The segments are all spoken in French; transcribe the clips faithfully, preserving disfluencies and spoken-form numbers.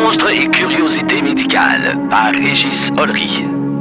Monstres et curiosités médicales par Régis Ollery.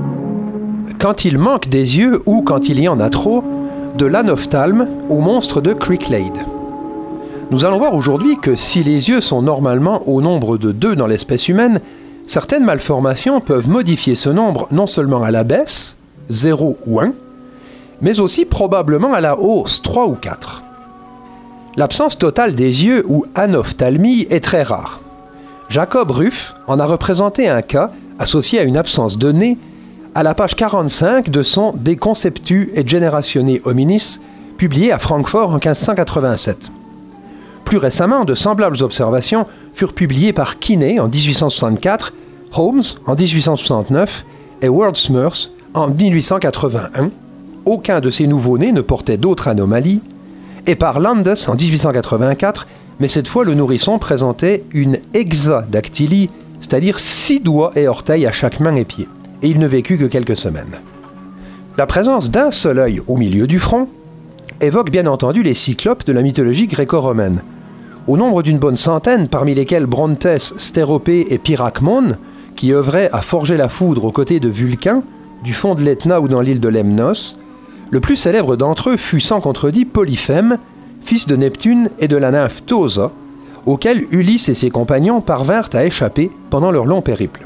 Quand il manque des yeux ou quand il y en a trop, de l'anophthalme au monstre de Cricklade. Nous allons voir aujourd'hui que si les yeux sont normalement au nombre de deux dans l'espèce humaine, certaines malformations peuvent modifier ce nombre non seulement à la baisse, zéro ou un, mais aussi probablement à la hausse, trois ou quatre. L'absence totale des yeux ou anophthalmie est très rare. Jacob Ruff en a représenté un cas associé à une absence de nez à la page quarante-cinq de son De Conceptu et Generatione Hominis, publié à Francfort en quinze cent quatre-vingt-sept. Plus récemment, de semblables observations furent publiées par Kinney en dix-huit cent soixante-quatre, Holmes en dix-huit cent soixante-neuf et Wordsworth en dix-huit cent quatre-vingt-un. Aucun de ces nouveaux-nés ne portait d'autres anomalies, et par Landes en dix-huit cent quatre-vingt-quatre, mais cette fois le nourrisson présentait une hexadactylie, c'est-à-dire six doigts et orteils à chaque main et pied, et il ne vécut que quelques semaines. La présence d'un seul œil au milieu du front évoque bien entendu les cyclopes de la mythologie gréco-romaine. Au nombre d'une bonne centaine, parmi lesquels Brontes, Stéropée et Pyracmone, qui œuvraient à forger la foudre aux côtés de Vulcain, du fond de l'Etna ou dans l'île de Lemnos, le plus célèbre d'entre eux fut sans contredit Polyphème, fils de Neptune et de la nymphe Tausa, auquel Ulysse et ses compagnons parvinrent à échapper pendant leur long périple.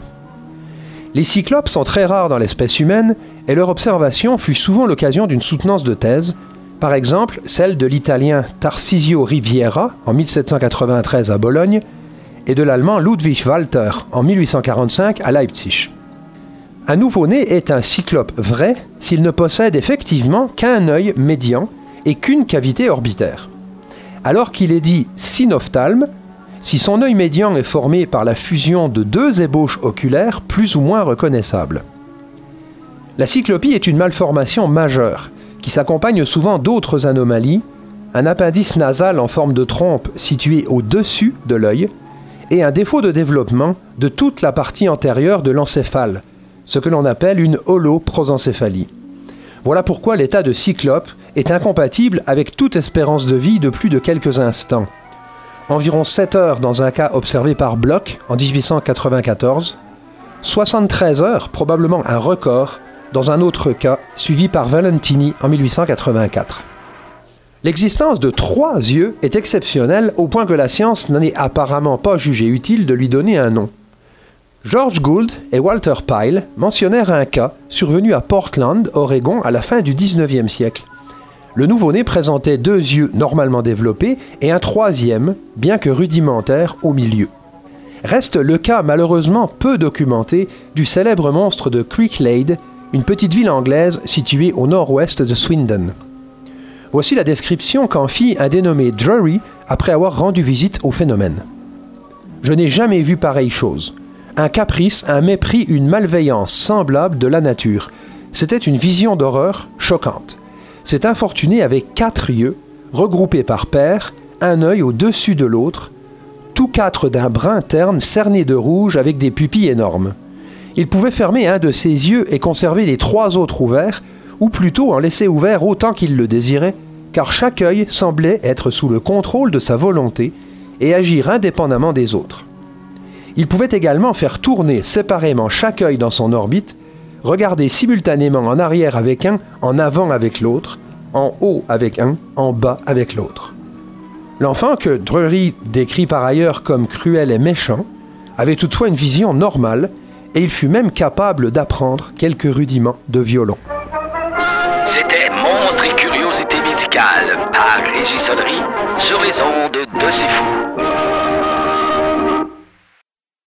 Les cyclopes sont très rares dans l'espèce humaine et leur observation fut souvent l'occasion d'une soutenance de thèse, par exemple celle de l'italien Tarcisio Riviera en mille sept cent quatre-vingt-treize à Bologne et de l'allemand Ludwig Walter en mille huit cent quarante-cinq à Leipzig. Un nouveau-né est un cyclope vrai s'il ne possède effectivement qu'un œil médian et qu'une cavité orbitaire. Alors qu'il est dit synophthalme, si son œil médian est formé par la fusion de deux ébauches oculaires plus ou moins reconnaissables. La cyclopie est une malformation majeure qui s'accompagne souvent d'autres anomalies, un appendice nasal en forme de trompe situé au-dessus de l'œil et un défaut de développement de toute la partie antérieure de l'encéphale, ce que l'on appelle une holoprosencéphalie. Voilà pourquoi l'état de cyclope est incompatible avec toute espérance de vie de plus de quelques instants. Environ sept heures dans un cas observé par Bloch en dix-huit cent quatre-vingt-quatorze, soixante-treize heures, probablement un record, dans un autre cas suivi par Valentini en mille huit cent quatre-vingt-quatre. L'existence de trois yeux est exceptionnelle au point que la science n'en est apparemment pas jugée utile de lui donner un nom. George Gould et Walter Pyle mentionnèrent un cas survenu à Portland, Oregon, à la fin du dix-neuvième siècle. Le nouveau-né présentait deux yeux normalement développés et un troisième, bien que rudimentaire, au milieu. Reste le cas malheureusement peu documenté du célèbre monstre de Cricklade, une petite ville anglaise située au nord-ouest de Swindon. Voici la description qu'en fit un dénommé Drury après avoir rendu visite au phénomène. « Je n'ai jamais vu pareille chose. Un caprice, un mépris, une malveillance semblable de la nature. C'était une vision d'horreur choquante. Cet infortuné avait quatre yeux, regroupés par paires, un œil au-dessus de l'autre, tous quatre d'un brun terne cerné de rouge avec des pupilles énormes. Il pouvait fermer un de ses yeux et conserver les trois autres ouverts, ou plutôt en laisser ouvert autant qu'il le désirait, car chaque œil semblait être sous le contrôle de sa volonté et agir indépendamment des autres. Il pouvait également faire tourner séparément chaque œil dans son orbite, regarder simultanément en arrière avec un, en avant avec l'autre, en haut avec un, en bas avec l'autre. L'enfant, que Drury décrit par ailleurs comme cruel et méchant, avait toutefois une vision normale et il fut même capable d'apprendre quelques rudiments de violon. C'était Monstres et curiosités médicales par Régis Ollery sur les ondes de C'est Fou.